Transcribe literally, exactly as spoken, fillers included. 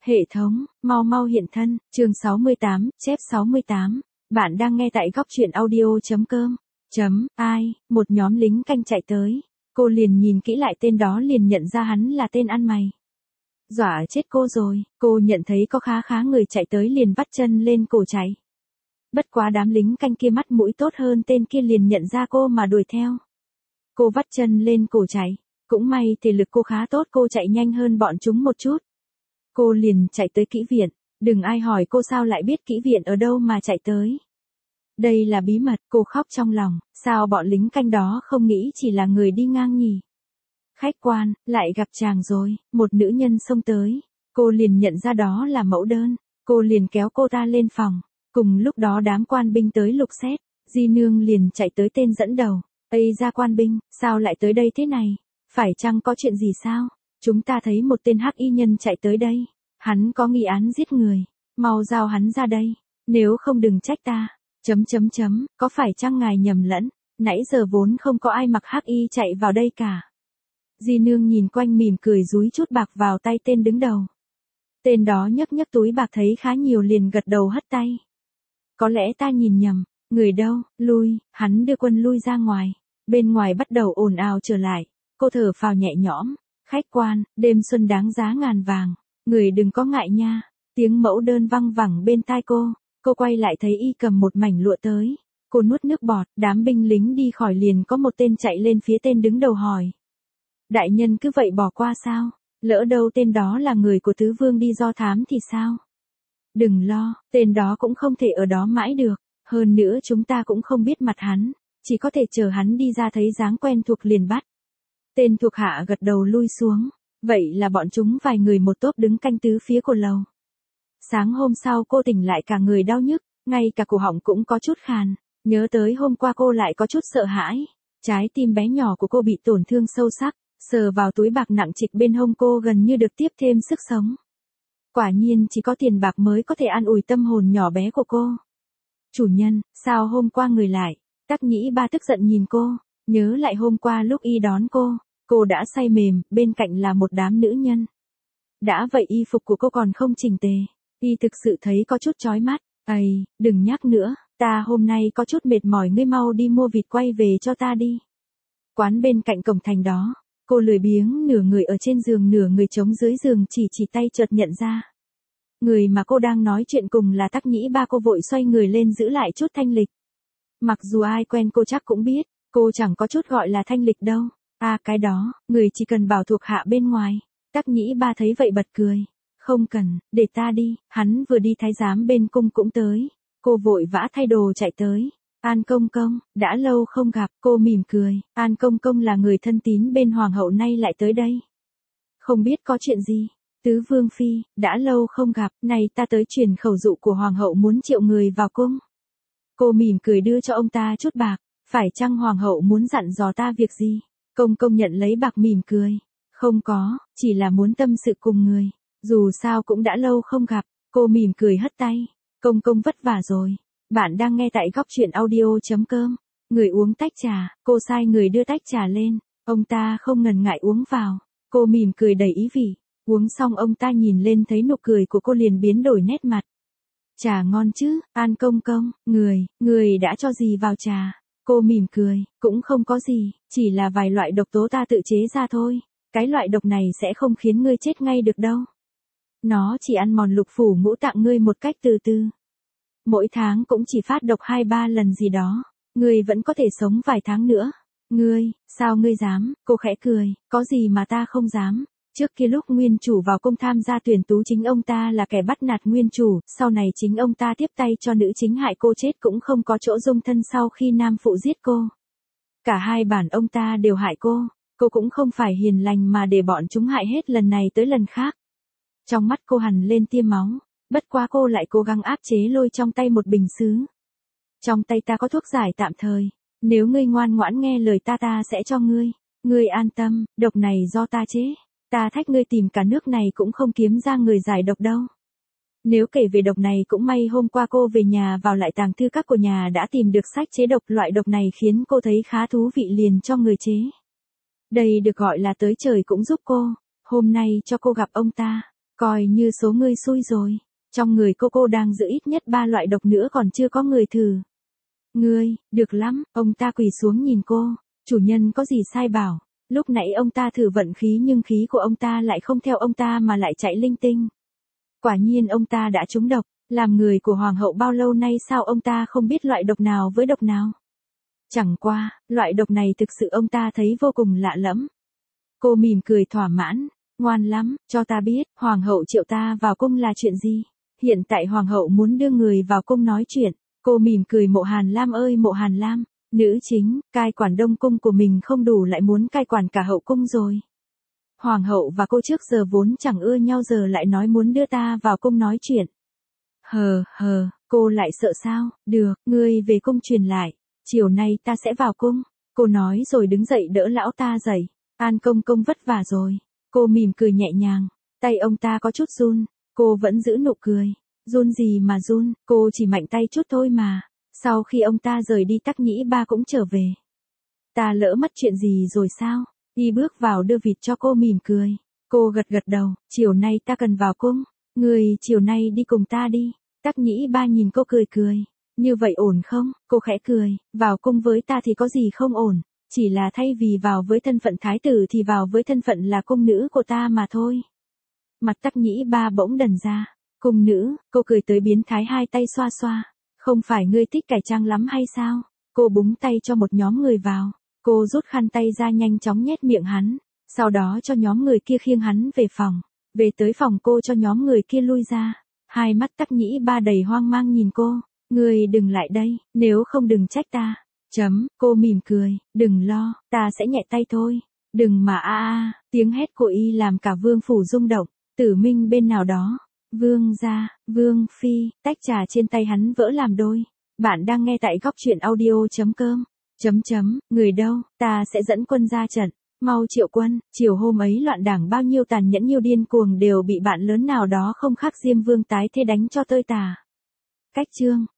Hệ thống, mau mau hiện thân, chương sáu mươi tám, chép sáu mươi tám. Bạn đang nghe tại góc truyện audio.com. Chấm, ai, một nhóm lính canh chạy tới. Cô liền nhìn kỹ lại tên đó liền nhận ra hắn là tên ăn mày. Dọa chết cô rồi, cô nhận thấy có khá khá người chạy tới liền vắt chân lên cổ chạy. Bất quá đám lính canh kia mắt mũi tốt hơn tên kia liền nhận ra cô mà đuổi theo. Cô vắt chân lên cổ chạy, cũng may thể lực cô khá tốt, cô chạy nhanh hơn bọn chúng một chút. Cô liền chạy tới kỹ viện, đừng ai hỏi cô sao lại biết kỹ viện ở đâu mà chạy tới. Đây là bí mật, cô khóc trong lòng, sao bọn lính canh đó không nghĩ chỉ là người đi ngang nhỉ. Khách quan, lại gặp chàng rồi, một nữ nhân xông tới, cô liền nhận ra đó là mẫu đơn, cô liền kéo cô ta lên phòng, cùng lúc đó đám quan binh tới lục xét, Di Nương liền chạy tới tên dẫn đầu, Ây ra quan binh, sao lại tới đây thế này, phải chăng có chuyện gì sao? Chúng ta thấy một tên hắc y nhân chạy tới đây, hắn có nghi án giết người, mau giao hắn ra đây, nếu không đừng trách ta. Chấm chấm chấm, có phải chăng ngài nhầm lẫn, nãy giờ vốn không có ai mặc hắc y chạy vào đây cả. Di Nương nhìn quanh mỉm cười dúi chút bạc vào tay tên đứng đầu. Tên đó nhấc nhấc túi bạc thấy khá nhiều liền gật đầu hất tay. Có lẽ ta nhìn nhầm, người đâu, lui, hắn đưa quân lui ra ngoài, bên ngoài bắt đầu ồn ào trở lại, cô thở phào nhẹ nhõm. Khách quan, đêm xuân đáng giá ngàn vàng, người đừng có ngại nha. Tiếng mẫu đơn văng vẳng bên tai cô, cô quay lại thấy y cầm một mảnh lụa tới. Cô nuốt nước bọt, đám binh lính đi khỏi liền có một tên chạy lên phía tên đứng đầu hỏi. Đại nhân cứ vậy bỏ qua sao, lỡ đâu tên đó là người của tứ vương đi do thám thì sao? Đừng lo, tên đó cũng không thể ở đó mãi được, hơn nữa chúng ta cũng không biết mặt hắn, chỉ có thể chờ hắn đi ra thấy dáng quen thuộc liền bắt. Tên thuộc hạ gật đầu lui xuống, vậy là bọn chúng vài người một tốp đứng canh tứ phía của lầu. Sáng hôm sau cô tỉnh lại cả người đau nhức, ngay cả cổ họng cũng có chút khàn, nhớ tới hôm qua cô lại có chút sợ hãi, trái tim bé nhỏ của cô bị tổn thương sâu sắc, sờ vào túi bạc nặng trịch bên hông cô gần như được tiếp thêm sức sống. Quả nhiên chỉ có tiền bạc mới có thể an ủi tâm hồn nhỏ bé của cô. Chủ nhân, sao hôm qua người lại? Tắc Nhĩ Ba tức giận nhìn cô. Nhớ lại hôm qua lúc y đón cô, cô đã say mềm, bên cạnh là một đám nữ nhân. Đã vậy y phục của cô còn không chỉnh tề, y thực sự thấy có chút chói mắt. Ây, đừng nhắc nữa, ta hôm nay có chút mệt mỏi, ngươi mau đi mua vịt quay về cho ta đi. Quán bên cạnh cổng thành đó, cô lười biếng nửa người ở trên giường nửa người trống dưới giường chỉ chỉ tay chợt nhận ra. Người mà cô đang nói chuyện cùng là Tắc Nhĩ Ba, cô vội xoay người lên giữ lại chút thanh lịch. Mặc dù ai quen cô chắc cũng biết. Cô chẳng có chút gọi là thanh lịch đâu. À cái đó, người chỉ cần bảo thuộc hạ bên ngoài. Tắc Nhĩ Ba thấy vậy bật cười. Không cần, để ta đi, hắn vừa đi thái giám bên cung cũng tới. Cô vội vã thay đồ chạy tới. An công công, đã lâu không gặp, cô mỉm cười. An công công là người thân tín bên hoàng hậu nay lại tới đây. Không biết có chuyện gì. Tứ vương phi, đã lâu không gặp, này ta tới truyền khẩu dụ của hoàng hậu muốn triệu người vào cung. Cô mỉm cười đưa cho ông ta chút bạc. Phải chăng hoàng hậu muốn dặn dò ta việc gì? Công công nhận lấy bạc mỉm cười. Không có, chỉ là muốn tâm sự cùng người. Dù sao cũng đã lâu không gặp, cô mỉm cười hất tay. Công công vất vả rồi. Bạn đang nghe tại góc truyện audio.com. Người uống tách trà, cô sai người đưa tách trà lên. Ông ta không ngần ngại uống vào. Cô mỉm cười đầy ý vị. Uống xong ông ta nhìn lên thấy nụ cười của cô liền biến đổi nét mặt. Trà ngon chứ, An công công, người, người đã cho gì vào trà? Cô mỉm cười, cũng không có gì, chỉ là vài loại độc tố ta tự chế ra thôi. Cái loại độc này sẽ không khiến ngươi chết ngay được đâu. Nó chỉ ăn mòn lục phủ ngũ tạng ngươi một cách từ từ. Mỗi tháng cũng chỉ phát độc hai ba lần gì đó. Ngươi vẫn có thể sống vài tháng nữa. Ngươi, sao ngươi dám? Cô khẽ cười, có gì mà ta không dám. Trước kia lúc nguyên chủ vào cung tham gia tuyển tú chính ông ta là kẻ bắt nạt nguyên chủ, sau này chính ông ta tiếp tay cho nữ chính hại cô chết cũng không có chỗ dung thân sau khi nam phụ giết cô. Cả hai bản ông ta đều hại cô, cô cũng không phải hiền lành mà để bọn chúng hại hết lần này tới lần khác. Trong mắt cô hằn lên tia máu, bất quá cô lại cố gắng áp chế lôi trong tay một bình sứ. Trong tay ta có thuốc giải tạm thời, nếu ngươi ngoan ngoãn nghe lời ta ta sẽ cho ngươi, ngươi an tâm, độc này do ta chế. Ta thách ngươi tìm cả nước này cũng không kiếm ra người giải độc đâu. Nếu kể về độc này cũng may hôm qua cô về nhà vào lại tàng thư các của nhà đã tìm được sách chế độc, loại độc này khiến cô thấy khá thú vị liền cho người chế. Đây được gọi là tới trời cũng giúp cô, hôm nay cho cô gặp ông ta. Coi như số ngươi xui rồi. Trong người cô cô đang giữ ít nhất ba loại độc nữa còn chưa có người thử. Ngươi, được lắm, ông ta quỳ xuống nhìn cô. Chủ nhân có gì sai bảo. Lúc nãy ông ta thử vận khí nhưng khí của ông ta lại không theo ông ta mà lại chạy linh tinh. Quả nhiên ông ta đã trúng độc. Làm người của hoàng hậu bao lâu nay sao ông ta không biết loại độc nào với độc nào. Chẳng qua, loại độc này thực sự ông ta thấy vô cùng lạ lẫm. Cô mỉm cười thỏa mãn. Ngoan lắm, cho ta biết, hoàng hậu triệu ta vào cung là chuyện gì. Hiện tại hoàng hậu muốn đưa người vào cung nói chuyện. Cô mỉm cười Mộ Hàn Lam ơi Mộ Hàn Lam. Nữ chính, cai quản đông cung của mình không đủ lại muốn cai quản cả hậu cung rồi. Hoàng hậu và cô trước giờ vốn chẳng ưa nhau giờ lại nói muốn đưa ta vào cung nói chuyện. Hờ hờ, cô lại sợ sao, được, ngươi về cung truyền lại. Chiều nay ta sẽ vào cung. Cô nói rồi đứng dậy đỡ lão ta dậy. An công công vất vả rồi. Cô mỉm cười nhẹ nhàng. Tay ông ta có chút run. Cô vẫn giữ nụ cười. Run gì mà run, cô chỉ mạnh tay chút thôi mà. Sau khi ông ta rời đi Tắc Nhĩ Ba cũng trở về. Ta lỡ mất chuyện gì rồi sao? Y bước vào đưa vịt cho cô mỉm cười. Cô gật gật đầu, chiều nay ta cần vào cung. Người chiều nay đi cùng ta đi. Tắc Nhĩ Ba nhìn cô cười cười. Như vậy ổn không? Cô khẽ cười, vào cung với ta thì có gì không ổn. Chỉ là thay vì vào với thân phận thái tử thì vào với thân phận là cung nữ của ta mà thôi. Mặt Tắc Nhĩ Ba bỗng đần ra. Cung nữ, cô cười tới biến thái hai tay xoa xoa. Không phải ngươi thích cải trang lắm hay sao? Cô búng tay cho một nhóm người vào. Cô rút khăn tay ra nhanh chóng nhét miệng hắn. Sau đó cho nhóm người kia khiêng hắn về phòng. Về tới phòng cô cho nhóm người kia lui ra. Hai mắt Tắc Nhĩ Ba đầy hoang mang nhìn cô. Ngươi đừng lại đây, nếu không đừng trách ta. Chấm, cô mỉm cười, đừng lo, ta sẽ nhẹ tay thôi. Đừng mà a a, tiếng hét của y làm cả vương phủ rung động. Tử Minh bên nào đó. Vương gia, Vương phi, tách trà trên tay hắn vỡ làm đôi. Bạn đang nghe tại góc truyện audio.com. Chấm chấm, người đâu, ta sẽ dẫn quân ra trận. Mau triệu quân, chiều hôm ấy loạn đảng bao nhiêu tàn nhẫn nhiêu điên cuồng đều bị bạn lớn nào đó không khác Diêm Vương tái thế đánh cho tơi tả. Cách chương